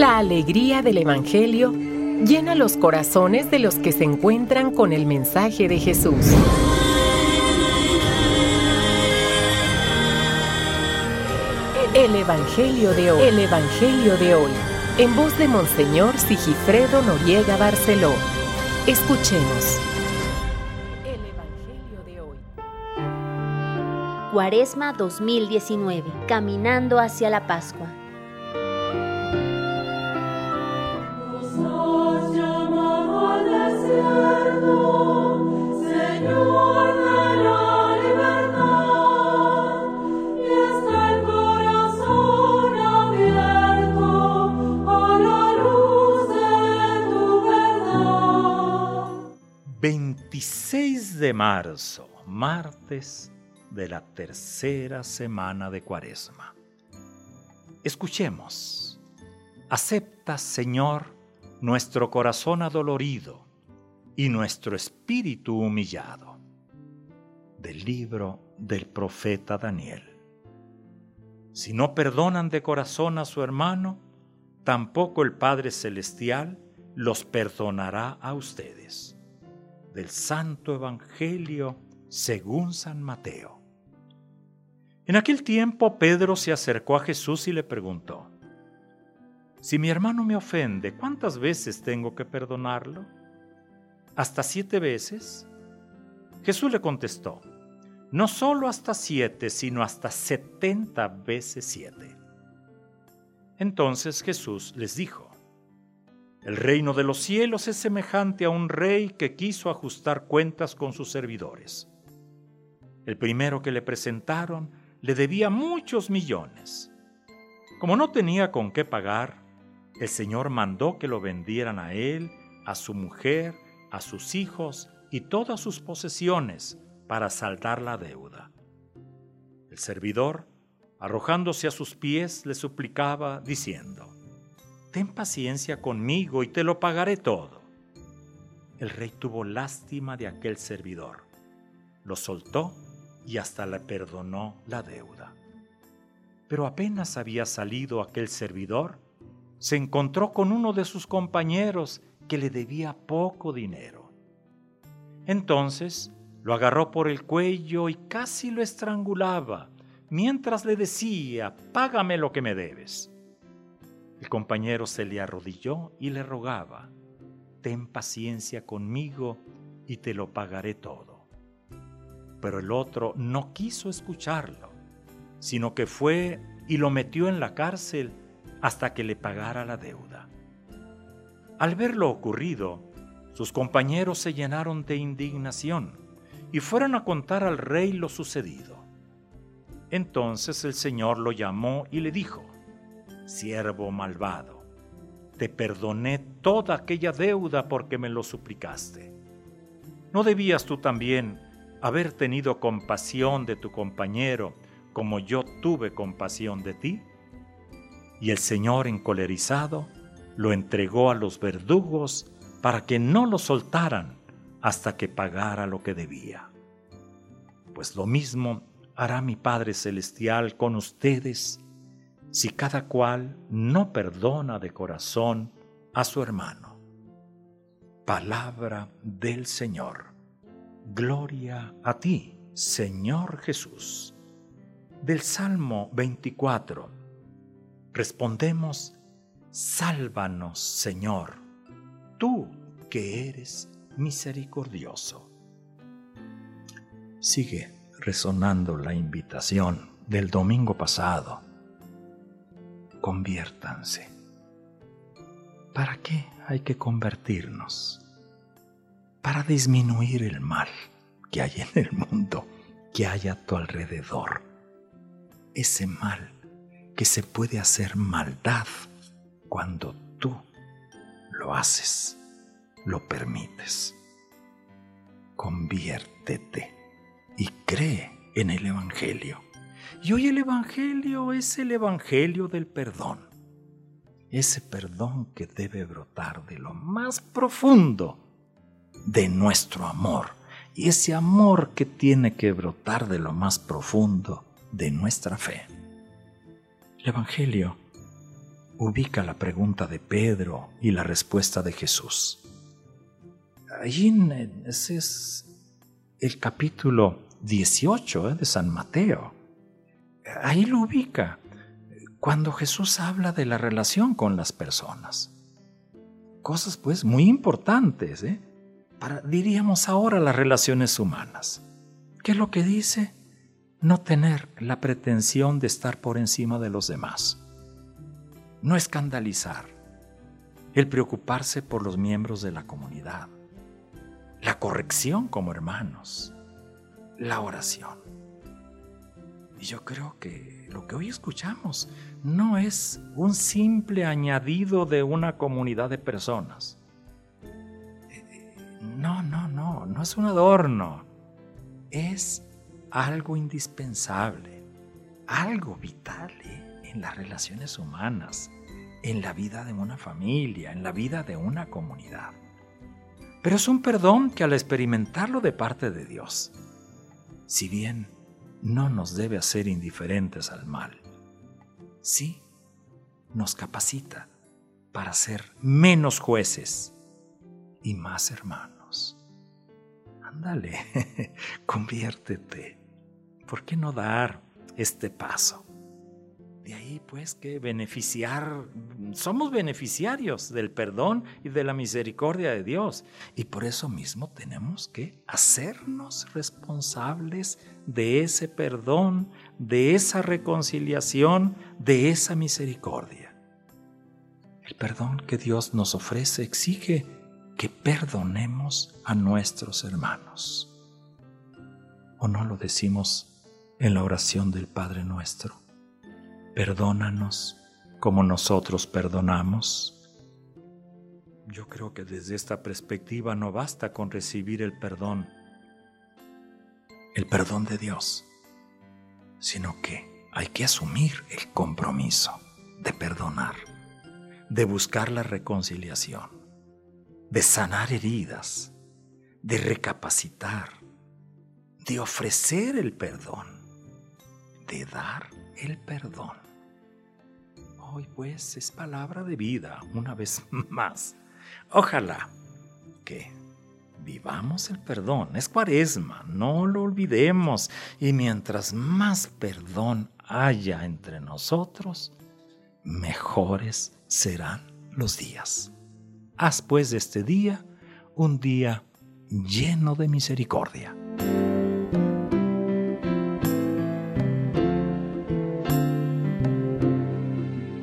La alegría del Evangelio llena los corazones de los que se encuentran con el mensaje de Jesús. El Evangelio de hoy. El Evangelio de hoy. En voz de Monseñor Sigifredo Noriega Barceló. Escuchemos. El Evangelio de hoy. Cuaresma 2019. Caminando hacia la Pascua. De marzo, martes de la tercera semana de Cuaresma. Escuchemos. Acepta, Señor, nuestro corazón adolorido y nuestro espíritu humillado. Del libro del profeta Daniel. Si no perdonan de corazón a su hermano, tampoco el Padre Celestial los perdonará a ustedes. Del Santo Evangelio según San Mateo. En aquel tiempo Pedro se acercó a Jesús y le preguntó: Si mi hermano me ofende, ¿cuántas veces tengo que perdonarlo? ¿Hasta 7 veces? Jesús le contestó: No solo hasta 7, sino hasta 70 veces 7. Entonces Jesús les dijo: El reino de los cielos es semejante a un rey que quiso ajustar cuentas con sus servidores. El primero que le presentaron le debía muchos millones. Como no tenía con qué pagar, el Señor mandó que lo vendieran a él, a su mujer, a sus hijos y todas sus posesiones para saldar la deuda. El servidor, arrojándose a sus pies, le suplicaba diciendo: Ten paciencia conmigo y te lo pagaré todo. El rey tuvo lástima de aquel servidor, lo soltó y hasta le perdonó la deuda. Pero apenas había salido aquel servidor, se encontró con uno de sus compañeros que le debía poco dinero. Entonces lo agarró por el cuello y casi lo estrangulaba, mientras le decía: Págame lo que me debes. El compañero se le arrodilló y le rogaba: Ten paciencia conmigo y te lo pagaré todo. Pero el otro no quiso escucharlo, sino que fue y lo metió en la cárcel hasta que le pagara la deuda. Al ver lo ocurrido, sus compañeros se llenaron de indignación y fueron a contar al rey lo sucedido. Entonces el Señor lo llamó y le dijo: Siervo malvado, te perdoné toda aquella deuda porque me lo suplicaste. ¿No debías tú también haber tenido compasión de tu compañero como yo tuve compasión de ti? Y el Señor, encolerizado, lo entregó a los verdugos para que no lo soltaran hasta que pagara lo que debía. Pues lo mismo hará mi Padre Celestial con ustedes si cada cual no perdona de corazón a su hermano. Palabra del Señor. Gloria a ti, Señor Jesús. Del Salmo 24, respondemos: Sálvanos, Señor, tú que eres misericordioso. Sigue resonando la invitación del domingo pasado. Conviértanse. ¿Para qué hay que convertirnos? Para disminuir el mal que hay en el mundo, que hay a tu alrededor. Ese mal que se puede hacer maldad cuando tú lo haces, lo permites. Conviértete y cree en el Evangelio. Y hoy el Evangelio es el Evangelio del perdón. Ese perdón que debe brotar de lo más profundo de nuestro amor. Y ese amor que tiene que brotar de lo más profundo de nuestra fe. El Evangelio ubica la pregunta de Pedro y la respuesta de Jesús. Allí ese es el capítulo 18 de San Mateo. Ahí lo ubica cuando Jesús habla de la relación con las personas. Cosas pues muy importantes, para, diríamos ahora, las relaciones humanas. ¿Qué es lo que dice? No tener la pretensión de estar por encima de los demás. No escandalizar. El preocuparse por los miembros de la comunidad. La corrección como hermanos. La oración. Y yo creo que lo que hoy escuchamos no es un simple añadido de una comunidad de personas. No es un adorno. Es algo indispensable, algo vital en las relaciones humanas, en la vida de una familia, en la vida de una comunidad. Pero es un perdón que al experimentarlo de parte de Dios, si bien no nos debe hacer indiferentes al mal, sí nos capacita para ser menos jueces y más hermanos. Ándale, conviértete. ¿Por qué no dar este paso? De ahí pues que somos beneficiarios del perdón y de la misericordia de Dios. Y por eso mismo tenemos que hacernos responsables de ese perdón, de esa reconciliación, de esa misericordia. El perdón que Dios nos ofrece exige que perdonemos a nuestros hermanos. ¿O no lo decimos en la oración del Padre Nuestro? Perdónanos como nosotros perdonamos. Yo creo que desde esta perspectiva no basta con recibir el perdón de Dios, sino que hay que asumir el compromiso de perdonar, de buscar la reconciliación, de sanar heridas, de recapacitar, de ofrecer el perdón, de dar el perdón. Hoy pues es palabra de vida una vez más. Ojalá que vivamos el perdón. Es Cuaresma, no lo olvidemos. Y mientras más perdón haya entre nosotros, mejores serán los días. Haz pues de este día un día lleno de misericordia.